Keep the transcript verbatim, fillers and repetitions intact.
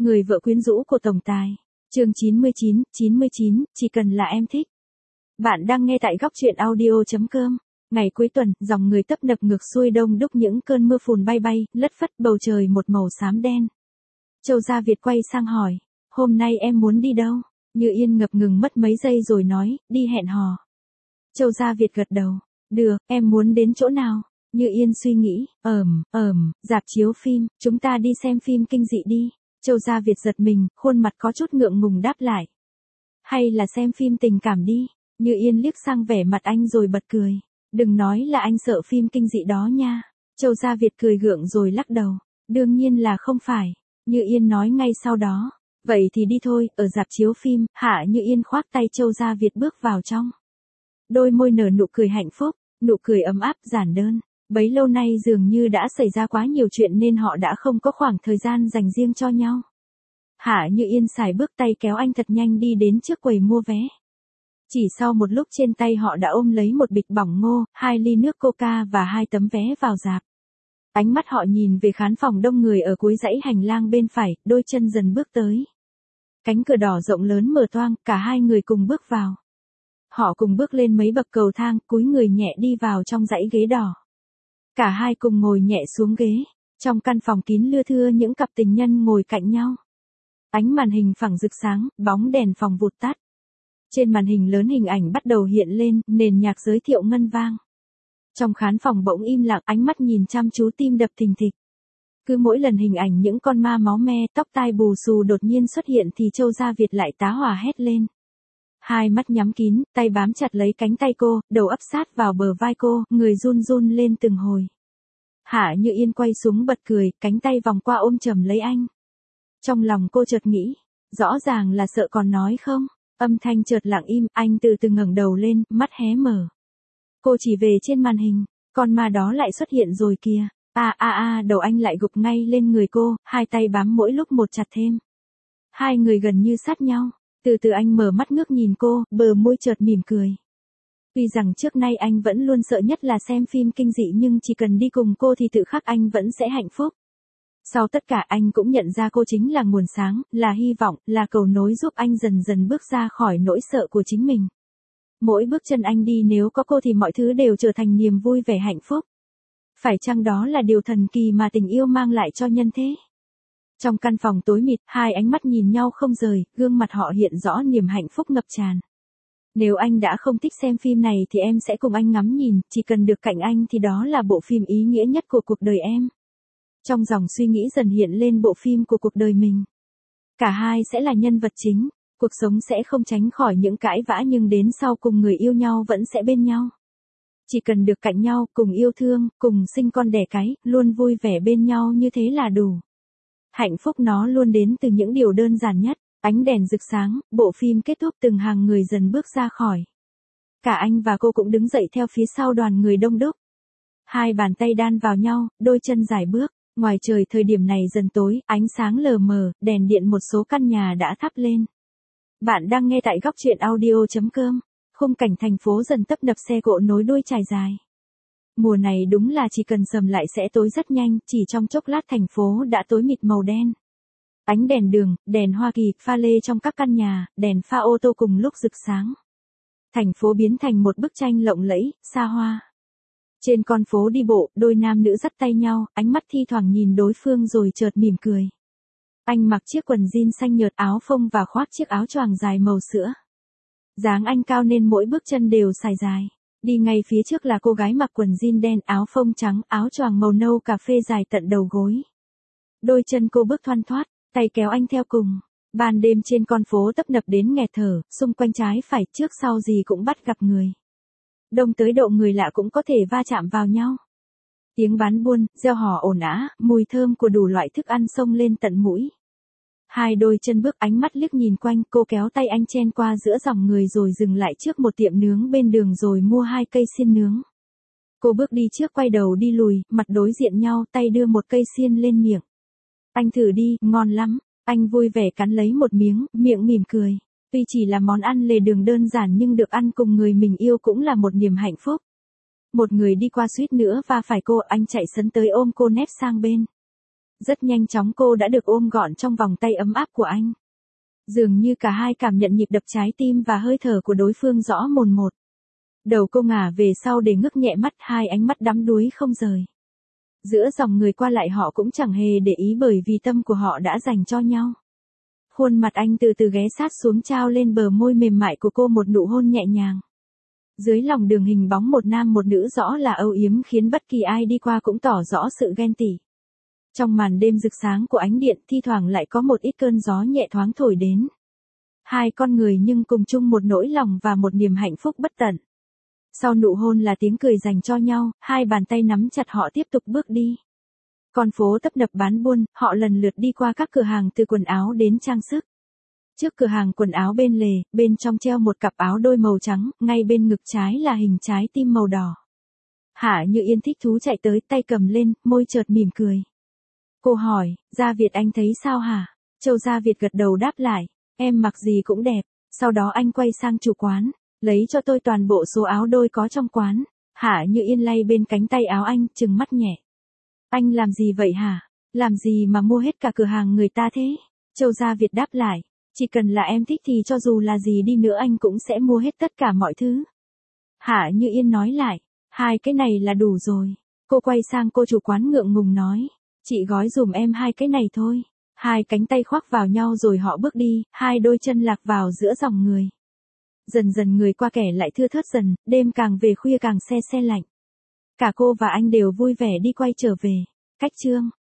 Người vợ quyến rũ của tổng tài. Chương chín mươi chín, chín mươi chín, chỉ cần là em thích. Bạn đang nghe tại góc truyện audio chấm com. Ngày cuối tuần, dòng người tấp nập ngược xuôi đông đúc, những cơn mưa phùn bay bay, lất phất, bầu trời một màu xám đen. Châu Gia Việt quay sang hỏi, hôm nay em muốn đi đâu? Như Yên ngập ngừng mất mấy giây rồi nói, đi hẹn hò. Châu Gia Việt gật đầu, được, em muốn đến chỗ nào? Như Yên suy nghĩ, ờm, ờm, rạp chiếu phim, chúng ta đi xem phim kinh dị đi. Châu Gia Việt giật mình, khuôn mặt có chút ngượng ngùng đáp lại. Hay là xem phim tình cảm đi. Như Yên liếc sang vẻ mặt anh rồi bật cười. Đừng nói là anh sợ phim kinh dị đó nha. Châu Gia Việt cười gượng rồi lắc đầu. Đương nhiên là không phải. Như Yên nói ngay sau đó. Vậy thì đi thôi, ở rạp chiếu phim. Hạ Như Yên khoác tay Châu Gia Việt bước vào trong. Đôi môi nở nụ cười hạnh phúc, nụ cười ấm áp giản đơn. Bấy lâu nay dường như đã xảy ra quá nhiều chuyện nên họ đã không có khoảng thời gian dành riêng cho nhau. Hạ Như Yên xài bước tay kéo anh thật nhanh đi đến trước quầy mua vé. Chỉ sau một lúc trên tay họ đã ôm lấy một bịch bỏng ngô, hai ly nước coca và hai tấm vé vào rạp. Ánh mắt họ nhìn về khán phòng đông người ở cuối dãy hành lang bên phải, đôi chân dần bước tới. Cánh cửa đỏ rộng lớn mở toang, cả hai người cùng bước vào. Họ cùng bước lên mấy bậc cầu thang, cúi người nhẹ đi vào trong dãy ghế đỏ. Cả hai cùng ngồi nhẹ xuống ghế. Trong căn phòng kín lưa thưa những cặp tình nhân ngồi cạnh nhau. Ánh màn hình phẳng rực sáng, bóng đèn phòng vụt tắt. Trên màn hình lớn hình ảnh bắt đầu hiện lên, nền nhạc giới thiệu ngân vang. Trong khán phòng bỗng im lặng, ánh mắt nhìn chăm chú, tim đập thình thịch. Cứ mỗi lần hình ảnh những con ma máu me, tóc tai bù xù đột nhiên xuất hiện thì Châu Gia Việt lại tá hỏa hét lên. Hai mắt nhắm kín, tay bám chặt lấy cánh tay cô, đầu ấp sát vào bờ vai cô, người run run lên từng hồi. Hạ Như Yên quay xuống bật cười, cánh tay vòng qua ôm chầm lấy anh. Trong lòng cô chợt nghĩ, rõ ràng là sợ còn nói không? Âm thanh chợt lặng im, anh từ từ ngẩng đầu lên, mắt hé mở. Cô chỉ về trên màn hình, con ma đó lại xuất hiện rồi kìa. A a a, đầu anh lại gục ngay lên người cô, hai tay bám mỗi lúc một chặt thêm. Hai người gần như sát nhau. Từ từ anh mở mắt ngước nhìn cô, bờ môi chợt mỉm cười. Tuy rằng trước nay anh vẫn luôn sợ nhất là xem phim kinh dị nhưng chỉ cần đi cùng cô thì tự khắc anh vẫn sẽ hạnh phúc. Sau tất cả anh cũng nhận ra cô chính là nguồn sáng, là hy vọng, là cầu nối giúp anh dần dần bước ra khỏi nỗi sợ của chính mình. Mỗi bước chân anh đi nếu có cô thì mọi thứ đều trở thành niềm vui vẻ hạnh phúc. Phải chăng đó là điều thần kỳ mà tình yêu mang lại cho nhân thế? Trong căn phòng tối mịt, hai ánh mắt nhìn nhau không rời, gương mặt họ hiện rõ niềm hạnh phúc ngập tràn. Nếu anh đã không thích xem phim này thì em sẽ cùng anh ngắm nhìn, chỉ cần được cạnh anh thì đó là bộ phim ý nghĩa nhất của cuộc đời em. Trong dòng suy nghĩ dần hiện lên bộ phim của cuộc đời mình. Cả hai sẽ là nhân vật chính, cuộc sống sẽ không tránh khỏi những cãi vã nhưng đến sau cùng người yêu nhau vẫn sẽ bên nhau. Chỉ cần được cạnh nhau, cùng yêu thương, cùng sinh con đẻ cái, luôn vui vẻ bên nhau như thế là đủ. Hạnh phúc nó luôn đến từ những điều đơn giản nhất. Ánh đèn rực sáng, bộ phim kết thúc, từng hàng người dần bước ra khỏi. Cả anh và cô cũng đứng dậy theo phía sau đoàn người đông đúc. Hai bàn tay đan vào nhau, đôi chân dài bước. Ngoài trời thời điểm này dần tối, ánh sáng lờ mờ, đèn điện một số căn nhà đã thắp lên. Bạn đang nghe tại góc truyện audio chấm com. Khung cảnh thành phố dần tấp nập xe cộ nối đuôi trải dài. Mùa này đúng là chỉ cần sầm lại sẽ tối rất nhanh, chỉ trong chốc lát thành phố đã tối mịt màu đen. Ánh đèn đường, đèn Hoa Kỳ, pha lê trong các căn nhà, đèn pha ô tô cùng lúc rực sáng. Thành phố biến thành một bức tranh lộng lẫy, xa hoa. Trên con phố đi bộ, đôi nam nữ dắt tay nhau, ánh mắt thi thoảng nhìn đối phương rồi chợt mỉm cười. Anh mặc chiếc quần jean xanh nhợt, áo phông và khoác chiếc áo choàng dài màu sữa. Dáng anh cao nên mỗi bước chân đều sải dài. Đi ngay phía trước là cô gái mặc quần jean đen, áo phông trắng, áo choàng màu nâu cà phê dài tận đầu gối. Đôi chân cô bước thoăn thoắt, tay kéo anh theo cùng. Ban đêm trên con phố tấp nập đến nghẹt thở, xung quanh trái phải trước sau gì cũng bắt gặp người. Đông tới độ người lạ cũng có thể va chạm vào nhau. Tiếng bán buôn, reo hò ồn ào, mùi thơm của đủ loại thức ăn xông lên tận mũi. Hai đôi chân bước, ánh mắt liếc nhìn quanh, cô kéo tay anh chen qua giữa dòng người rồi dừng lại trước một tiệm nướng bên đường rồi mua hai cây xiên nướng. Cô bước đi trước, quay đầu đi lùi, mặt đối diện nhau, tay đưa một cây xiên lên miệng. Anh thử đi, ngon lắm. Anh vui vẻ cắn lấy một miếng, miệng mỉm cười. Tuy chỉ là món ăn lề đường đơn giản nhưng được ăn cùng người mình yêu cũng là một niềm hạnh phúc. Một người đi qua suýt nữa va phải cô, anh chạy sấn tới ôm cô nép sang bên. Rất nhanh chóng cô đã được ôm gọn trong vòng tay ấm áp của anh. Dường như cả hai cảm nhận nhịp đập trái tim và hơi thở của đối phương rõ mồn một. Đầu cô ngả về sau để ngước nhẹ mắt, hai ánh mắt đắm đuối không rời. Giữa dòng người qua lại họ cũng chẳng hề để ý bởi vì tâm của họ đã dành cho nhau. Khuôn mặt anh từ từ ghé sát xuống trao lên bờ môi mềm mại của cô một nụ hôn nhẹ nhàng. Dưới lòng đường hình bóng một nam một nữ rõ là âu yếm khiến bất kỳ ai đi qua cũng tỏ rõ sự ghen tị. Trong màn đêm rực sáng của ánh điện thi thoảng lại có một ít cơn gió nhẹ thoáng thổi đến. Hai con người nhưng cùng chung một nỗi lòng và một niềm hạnh phúc bất tận. Sau nụ hôn là tiếng cười dành cho nhau, hai bàn tay nắm chặt họ tiếp tục bước đi. Con phố tấp nập bán buôn, họ lần lượt đi qua các cửa hàng từ quần áo đến trang sức. Trước cửa hàng quần áo bên lề, bên trong treo một cặp áo đôi màu trắng, ngay bên ngực trái là hình trái tim màu đỏ. Hạ Như Yên thích thú chạy tới, tay cầm lên, môi chợt mỉm cười. Cô hỏi, Gia Việt anh thấy sao hả? Châu Gia Việt gật đầu đáp lại, em mặc gì cũng đẹp. Sau đó anh quay sang chủ quán, lấy cho tôi toàn bộ số áo đôi có trong quán. Hạ Như Yên lay bên cánh tay áo anh, trừng mắt nhẹ. Anh làm gì vậy hả? Làm gì mà mua hết cả cửa hàng người ta thế? Châu Gia Việt đáp lại, chỉ cần là em thích thì cho dù là gì đi nữa anh cũng sẽ mua hết tất cả mọi thứ. Hạ Như Yên nói lại, hai cái này là đủ rồi. Cô quay sang cô chủ quán ngượng ngùng nói, chị gói dùm em hai cái này thôi. Hai cánh tay khoác vào nhau rồi họ bước đi, hai đôi chân lạc vào giữa dòng người. Dần dần người qua kẻ lại thưa thớt dần, đêm càng về khuya càng se se lạnh. Cả cô và anh đều vui vẻ đi quay trở về. Cách chương